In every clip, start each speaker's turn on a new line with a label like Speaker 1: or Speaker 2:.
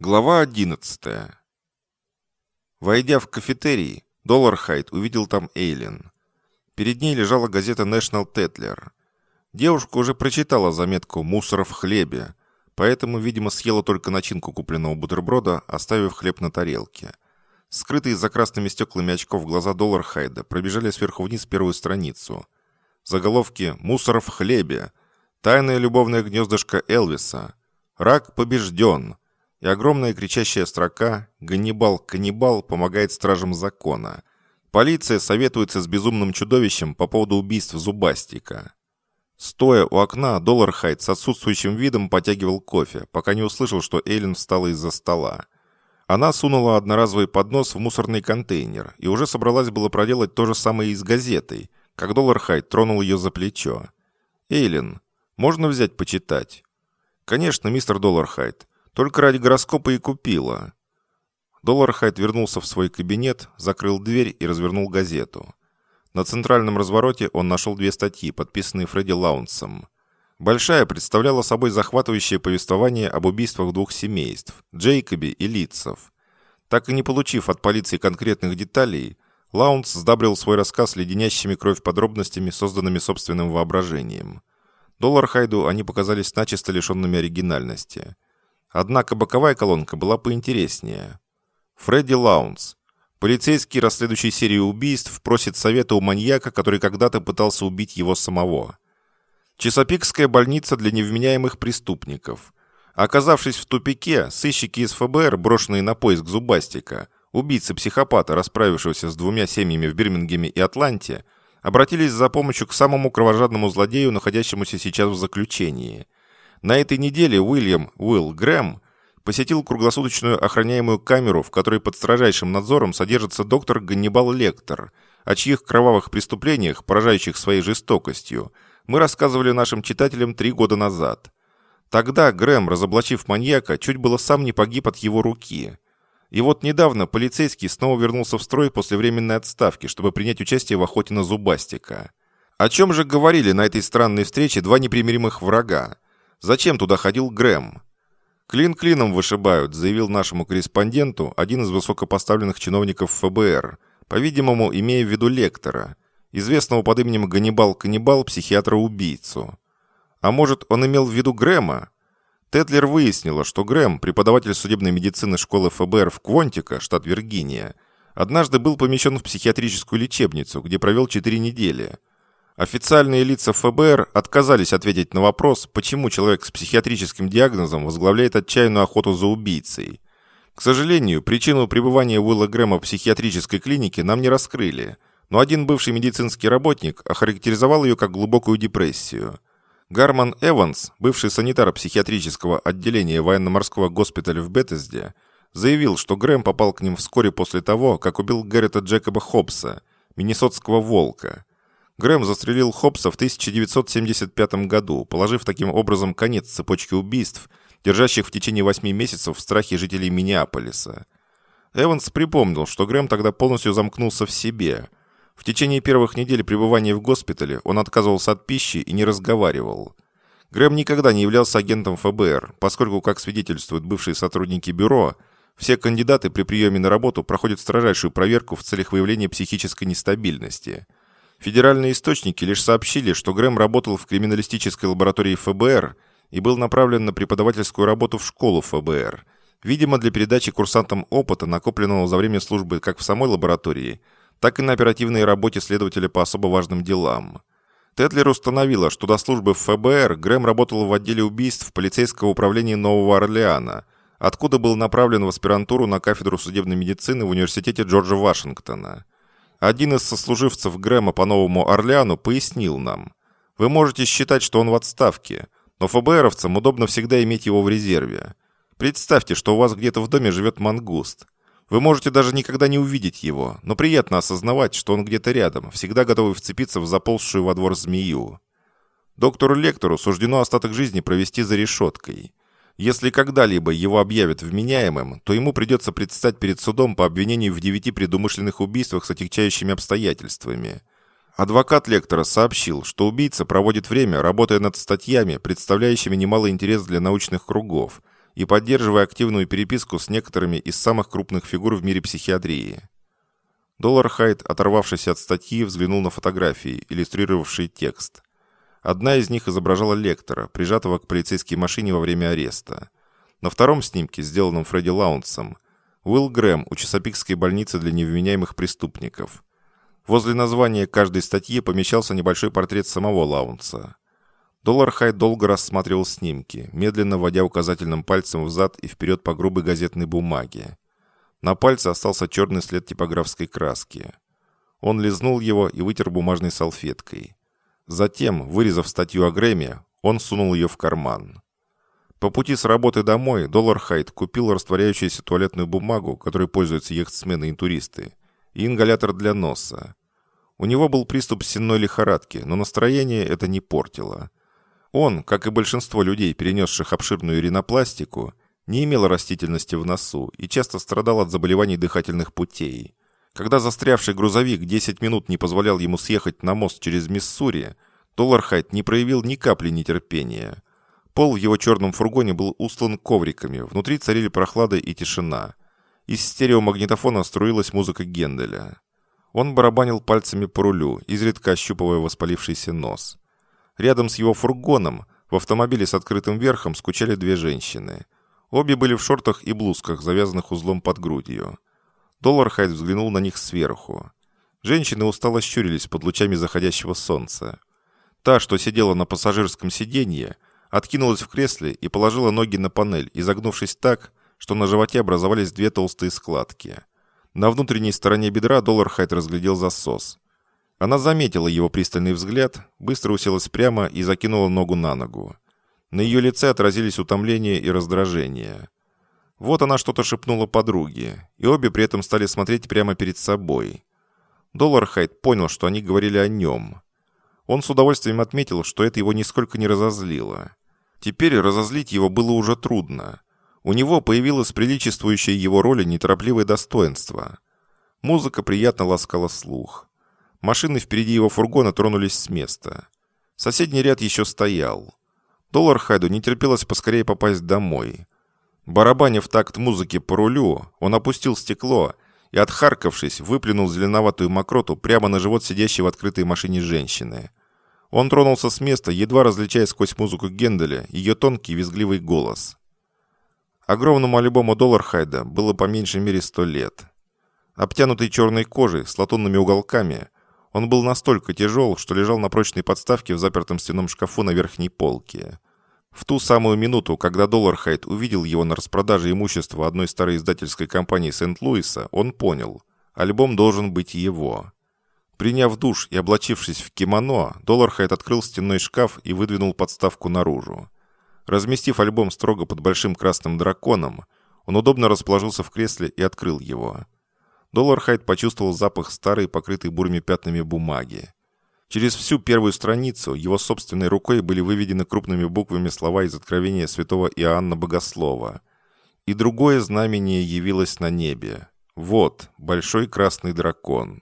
Speaker 1: Глава 11. Войдя в кафетерий, Доллархайд увидел там Эйлин. Перед ней лежала газета National Tetler. Девушка уже прочитала заметку «Мусор в хлебе», поэтому, видимо, съела только начинку купленного бутерброда, оставив хлеб на тарелке. Скрытые за красными стеклами очков глаза Доллархайда пробежали сверху вниз первую страницу. Заголовки «Мусор в хлебе», «Тайное любовное гнездышко Элвиса», «Рак побежден», и огромная кричащая строка «Ганнибал-каннибал помогает стражам закона». Полиция советуется с безумным чудовищем по поводу убийств Зубастика. Стоя у окна, Доллархайд с отсутствующим видом потягивал кофе, пока не услышал, что Эйлин встала из-за стола. Она сунула одноразовый поднос в мусорный контейнер и уже собралась было проделать то же самое и с газетой, как Доллархайд тронул ее за плечо. «Эйлин, можно взять почитать?» «Конечно, мистер Доллархайд. Только ради гороскопа и купила». Доллархайд вернулся в свой кабинет, закрыл дверь и развернул газету. На центральном развороте он нашел две статьи, подписанные Фредди Лаунсом. Большая представляла собой захватывающее повествование об убийствах двух семейств – Джейкоби и Литцев. Так и не получив от полиции конкретных деталей, Лаунс сдабрил свой рассказ леденящими кровь подробностями, созданными собственным воображением. Доллархайду они показались начисто лишенными оригинальности. Однако боковая колонка была поинтереснее. Фредди Лаунс. Полицейский, расследующий серию убийств, просит совета у маньяка, который когда-то пытался убить его самого. Чесапикская больница для невменяемых преступников. Оказавшись в тупике, сыщики из ФБР, брошенные на поиск Зубастика, убийцы-психопата, расправившегося с двумя семьями в Бирмингеме и Атланте, обратились за помощью к самому кровожадному злодею, находящемуся сейчас в заключении. На этой неделе Уилл Грэм посетил круглосуточную охраняемую камеру, в которой под строжайшим надзором содержится доктор Ганнибал Лектор, о чьих кровавых преступлениях, поражающих своей жестокостью, мы рассказывали нашим читателям 3 года назад. Тогда Грэм, разоблачив маньяка, чуть было сам не погиб от его руки. И вот недавно полицейский снова вернулся в строй после временной отставки, чтобы принять участие в охоте на Зубастика. О чем же говорили на этой странной встрече два непримиримых врага? Зачем туда ходил Грэм? «Клин клином вышибают», заявил нашему корреспонденту один из высокопоставленных чиновников ФБР, по-видимому, имея в виду Лектора, известного под именем Ганнибал-каннибал, психиатра-убийцу. А может, он имел в виду Грэма? Тетлер выяснила, что Грэм, преподаватель судебной медицины школы ФБР в Квонтико, штат Виргиния, однажды был помещен в психиатрическую лечебницу, где провел 4 недели. Официальные лица ФБР отказались ответить на вопрос, почему человек с психиатрическим диагнозом возглавляет отчаянную охоту за убийцей. К сожалению, причину пребывания Уилла Грэма в психиатрической клинике нам не раскрыли, но один бывший медицинский работник охарактеризовал ее как глубокую депрессию. Гарман Эванс, бывший санитар психиатрического отделения военно-морского госпиталя в Бетесде, заявил, что Грэм попал к ним вскоре после того, как убил Гаррета Джекоба Хоббса, миннесотского волка. Грэм застрелил Хоббса в 1975 году, положив таким образом конец цепочке убийств, держащих в течение 8 месяцев в страхе жителей Миннеаполиса. Эванс припомнил, что Грэм тогда полностью замкнулся в себе. В течение первых недель пребывания в госпитале он отказывался от пищи и не разговаривал. Грэм никогда не являлся агентом ФБР, поскольку, как свидетельствуют бывшие сотрудники бюро, все кандидаты при приеме на работу проходят строжайшую проверку в целях выявления психической нестабильности. Федеральные источники лишь сообщили, что Грэм работал в криминалистической лаборатории ФБР и был направлен на преподавательскую работу в школу ФБР, видимо, для передачи курсантам опыта, накопленного за время службы как в самой лаборатории, так и на оперативной работе следователя по особо важным делам. Тетлер установила, что до службы в ФБР Грэм работал в отделе убийств полицейского управления Нового Орлеана, откуда был направлен в аспирантуру на кафедру судебной медицины в университете Джорджа Вашингтона. Один из сослуживцев Грэма по Новому Орлеану пояснил нам: «Вы можете считать, что он в отставке, но ФБРовцам удобно всегда иметь его в резерве. Представьте, что у вас где-то в доме живет мангуст. Вы можете даже никогда не увидеть его, но приятно осознавать, что он где-то рядом, всегда готовый вцепиться в заползшую во двор змею. Доктору Лектору суждено остаток жизни провести за решеткой. Если когда-либо его объявят вменяемым, то ему придется предстать перед судом по обвинению в 9 предумышленных убийствах с отягчающими обстоятельствами. Адвокат Лектора сообщил, что убийца проводит время, работая над статьями, представляющими немалый интерес для научных кругов, и поддерживая активную переписку с некоторыми из самых крупных фигур в мире психиатрии. Доллар-Хайд, оторвавшись от статьи, взглянул на фотографии, иллюстрировавшие текст. Одна из них изображала лектора, прижатого к полицейской машине во время ареста. На втором снимке, сделанном Фредди Лаунсом, Уилл Грэм у Чесапикской больницы для невменяемых преступников. Возле названия каждой статьи помещался небольшой портрет самого Лаунса. Доллар-Хайд долго рассматривал снимки, медленно водя указательным пальцем взад и вперед по грубой газетной бумаге. На пальце остался черный след типографской краски. Он лизнул его и вытер бумажной салфеткой. Затем, вырезав статью о Грэме, он сунул ее в карман. По пути с работы домой Доллар-Хайд купил растворяющуюся туалетную бумагу, которой пользуются яхтсмены и туристы, и ингалятор для носа. У него был приступ сенной лихорадки, но настроение это не портило. Он, как и большинство людей, перенесших обширную ринопластику, не имел растительности в носу и часто страдал от заболеваний дыхательных путей. Когда застрявший грузовик 10 минут не позволял ему съехать на мост через Миссури, Доллар-Хайд не проявил ни капли нетерпения. Пол в его черном фургоне был устлан ковриками, внутри царили прохлада и тишина. Из стереомагнитофона струилась музыка Генделя. Он барабанил пальцами по рулю, изредка ощупывая воспалившийся нос. Рядом с его фургоном, в автомобиле с открытым верхом, скучали две женщины. Обе были в шортах и блузках, завязанных узлом под грудью. Доллар-Хайд взглянул на них сверху. Женщины устало щурились под лучами заходящего солнца. Та, что сидела на пассажирском сиденье, откинулась в кресле и положила ноги на панель, изогнувшись так, что на животе образовались две толстые складки. На внутренней стороне бедра Доллар-Хайд разглядел засос. Она заметила его пристальный взгляд, быстро уселась прямо и закинула ногу на ногу. На ее лице отразились утомление и раздражение. Вот она что-то шепнула подруге, и обе при этом стали смотреть прямо перед собой. Доллар-Хайд понял, что они говорили о нем. Он с удовольствием отметил, что это его нисколько не разозлило. Теперь разозлить его было уже трудно. У него появилось приличествующее его роли неторопливое достоинство. Музыка приятно ласкала слух. Машины впереди его фургона тронулись с места. Соседний ряд еще стоял. Доллар-Хайду не терпелось поскорее попасть домой. Барабаня в такт музыки по рулю, он опустил стекло и, отхаркавшись, выплюнул зеленоватую мокроту прямо на живот сидящей в открытой машине женщины. Он тронулся с места, едва различая сквозь музыку Генделя ее тонкий визгливый голос. Огромному альбому Доллар-Хайда было по меньшей мере 100 лет. Обтянутый черной кожей с латунными уголками, он был настолько тяжел, что лежал на прочной подставке в запертом стенном шкафу на верхней полке. В ту самую минуту, когда Доллар-Хайд увидел его на распродаже имущества одной старой издательской компании Сент-Луиса, он понял – альбом должен быть его. Приняв душ и облачившись в кимоно, Доллар-Хайд открыл стенной шкаф и выдвинул подставку наружу. Разместив альбом строго под большим красным драконом, он удобно расположился в кресле и открыл его. Доллар-Хайд почувствовал запах старой, покрытой бурыми пятнами бумаги. Через всю первую страницу его собственной рукой были выведены крупными буквами слова из Откровения святого Иоанна Богослова. «И другое знамение явилось на небе. Вот, большой красный дракон».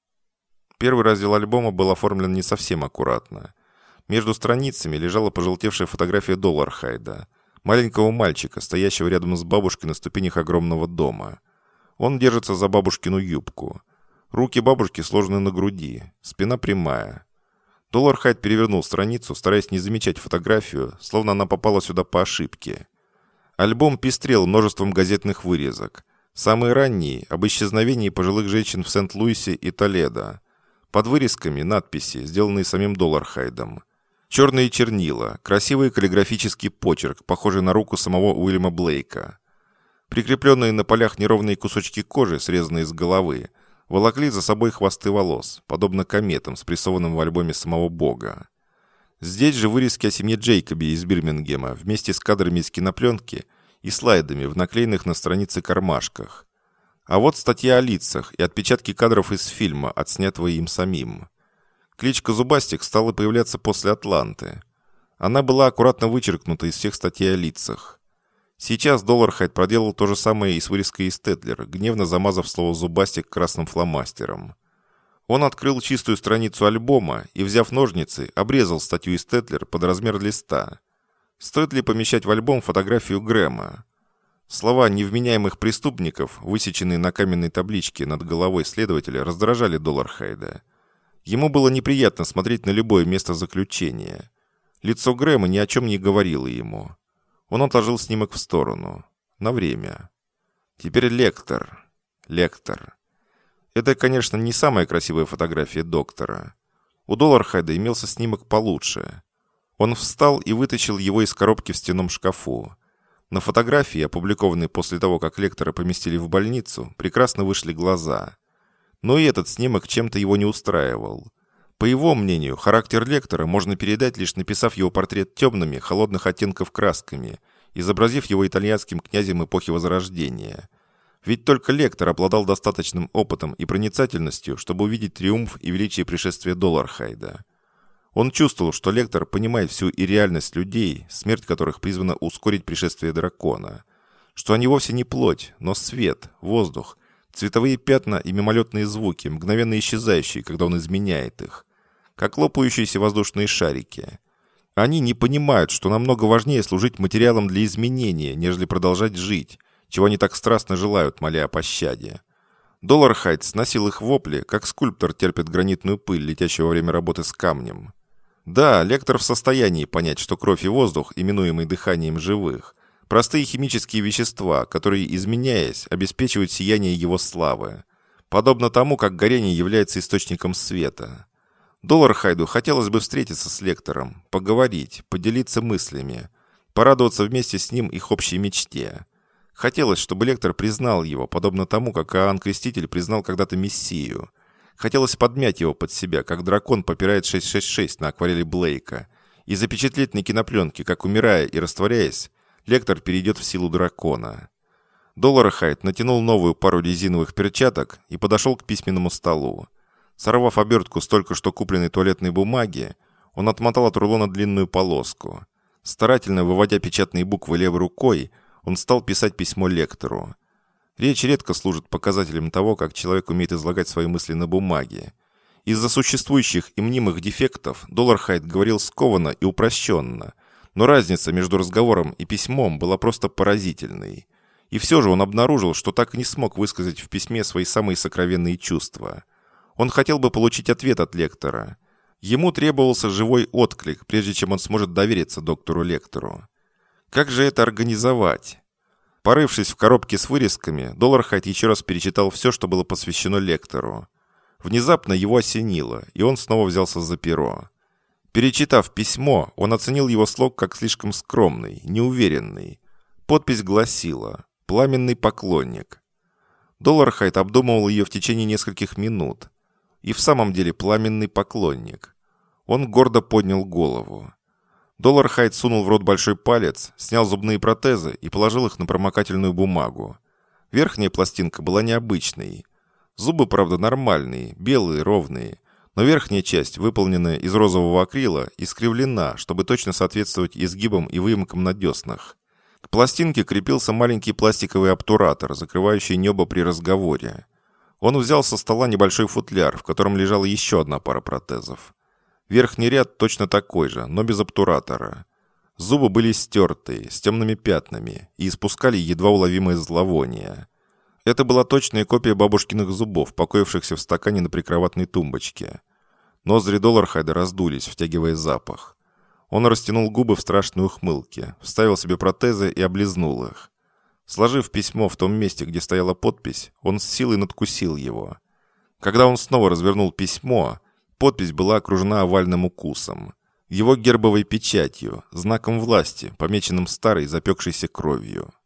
Speaker 1: Первый раздел альбома был оформлен не совсем аккуратно. Между страницами лежала пожелтевшая фотография Доллар-Хайда, маленького мальчика, стоящего рядом с бабушкой на ступенях огромного дома. Он держится за бабушкину юбку. Руки бабушки сложены на груди, спина прямая. Доллар-Хайд перевернул страницу, стараясь не замечать фотографию, словно она попала сюда по ошибке. Альбом пестрел множеством газетных вырезок. Самые ранние – об исчезновении пожилых женщин в Сент-Луисе и Толедо. Под вырезками надписи, сделанные самим Доллар-Хайдом. Черные чернила, красивый каллиграфический почерк, похожий на руку самого Уильяма Блейка. Прикрепленные на полях неровные кусочки кожи, срезанные с головы, волокли за собой хвосты волос, подобно кометам, спрессованным в альбоме самого Бога. Здесь же вырезки о семье Джейкоби из Бирмингема вместе с кадрами из кинопленки и слайдами в наклеенных на странице кармашках. А вот статья о лицах и отпечатки кадров из фильма, отснятого им самим. Кличка Зубастик стала появляться после Атланты. Она была аккуратно вычеркнута из всех статей о лицах. Сейчас Доллар-Хайд проделал то же самое и с вырезкой из Тетлер, гневно замазав слово «зубастик» красным фломастером. Он открыл чистую страницу альбома и, взяв ножницы, обрезал статью из Тетлер под размер листа. Стоит ли помещать в альбом фотографию Грэма? Слова невменяемых преступников, высеченные на каменной табличке над головой следователя, раздражали Доллархайда. Ему было неприятно смотреть на любое место заключения. Лицо Грэма ни о чем не говорило ему. Он отложил снимок в сторону. На время. Теперь Лектор. Лектор. Это, конечно, не самая красивая фотография доктора. У Доллархайда имелся снимок получше. Он встал и вытащил его из коробки в стенном шкафу. На фотографии, опубликованной после того, как Лектора поместили в больницу, прекрасно вышли глаза. Но и этот снимок чем-то его не устраивал. По его мнению, характер Лектора можно передать, лишь написав его портрет темными, холодных оттенков красками, изобразив его итальянским князем эпохи Возрождения. Ведь только Лектор обладал достаточным опытом и проницательностью, чтобы увидеть триумф и величие пришествия Доллархайда. Он чувствовал, что Лектор понимает всю и реальность людей, смерть которых призвана ускорить пришествие дракона. Что они вовсе не плоть, но свет, воздух, цветовые пятна и мимолетные звуки, мгновенно исчезающие, когда он изменяет их. Как лопающиеся воздушные шарики. Они не понимают, что намного важнее служить материалом для изменения, нежели продолжать жить, чего они так страстно желают, моля о пощаде. Доллархайд сносил их вопли, как скульптор терпит гранитную пыль, летящую во время работы с камнем. Да, Лектор в состоянии понять, что кровь и воздух, именуемые дыханием живых, простые химические вещества, которые, изменяясь, обеспечивают сияние его славы. Подобно тому, как горение является источником света. Доллархайду хотелось бы встретиться с Лектором, поговорить, поделиться мыслями, порадоваться вместе с ним их общей мечте. Хотелось, чтобы Лектор признал его, подобно тому, как Иоанн Креститель признал когда-то Мессию. Хотелось подмять его под себя, как дракон попирает 666 на акварели Блейка, и запечатлеть на кинопленке, как, умирая и растворяясь, Лектор перейдет в силу дракона. Доллархайд натянул новую пару резиновых перчаток и подошел к письменному столу. Сорвав обертку с только что купленной туалетной бумаги, он отмотал от рулона длинную полоску. Старательно выводя печатные буквы левой рукой, он стал писать письмо Лектору. Речь редко служит показателем того, как человек умеет излагать свои мысли на бумаге. Из-за существующих и мнимых дефектов Доллархайд говорил скованно и упрощенно, но разница между разговором и письмом была просто поразительной. И все же он обнаружил, что так и не смог высказать в письме свои самые сокровенные чувства. Он хотел бы получить ответ от Лектора. Ему требовался живой отклик, прежде чем он сможет довериться доктору Лектору. Как же это организовать? Порывшись в коробке с вырезками, Доллархайд еще раз перечитал все, что было посвящено Лектору. Внезапно его осенило, и он снова взялся за перо. Перечитав письмо, он оценил его слог как слишком скромный, неуверенный. Подпись гласила «Пламенный поклонник». Доллархайд обдумывал ее в течение нескольких минут. И в самом деле пламенный поклонник. Он гордо поднял голову. Доллархайд сунул в рот большой палец, снял зубные протезы и положил их на промокательную бумагу. Верхняя пластинка была необычной. Зубы, правда, нормальные, белые, ровные, но верхняя часть, выполненная из розового акрила, искривлена, чтобы точно соответствовать изгибам и выемкам на деснах. К пластинке крепился маленький пластиковый обтуратор, закрывающий небо при разговоре. Он взял со стола небольшой футляр, в котором лежала еще одна пара протезов. Верхний ряд точно такой же, но без обтуратора. Зубы были стертые, с темными пятнами, и испускали едва уловимое зловоние. Это была точная копия бабушкиных зубов, покоившихся в стакане на прикроватной тумбочке. Ноздри Доллархайда раздулись, втягивая запах. Он растянул губы в страшной ухмылке, вставил себе протезы и облизнул их. Сложив письмо в том месте, где стояла подпись, он с силой надкусил его. Когда он снова развернул письмо, подпись была окружена овальным укусом. Его гербовой печатью, знаком власти, помеченным старой запекшейся кровью.